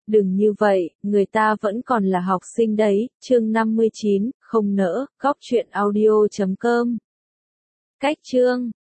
Đừng như vậy, người ta vẫn còn là học sinh đấy. Chương 59, không nỡ, góc truyện audio.com. Cách chương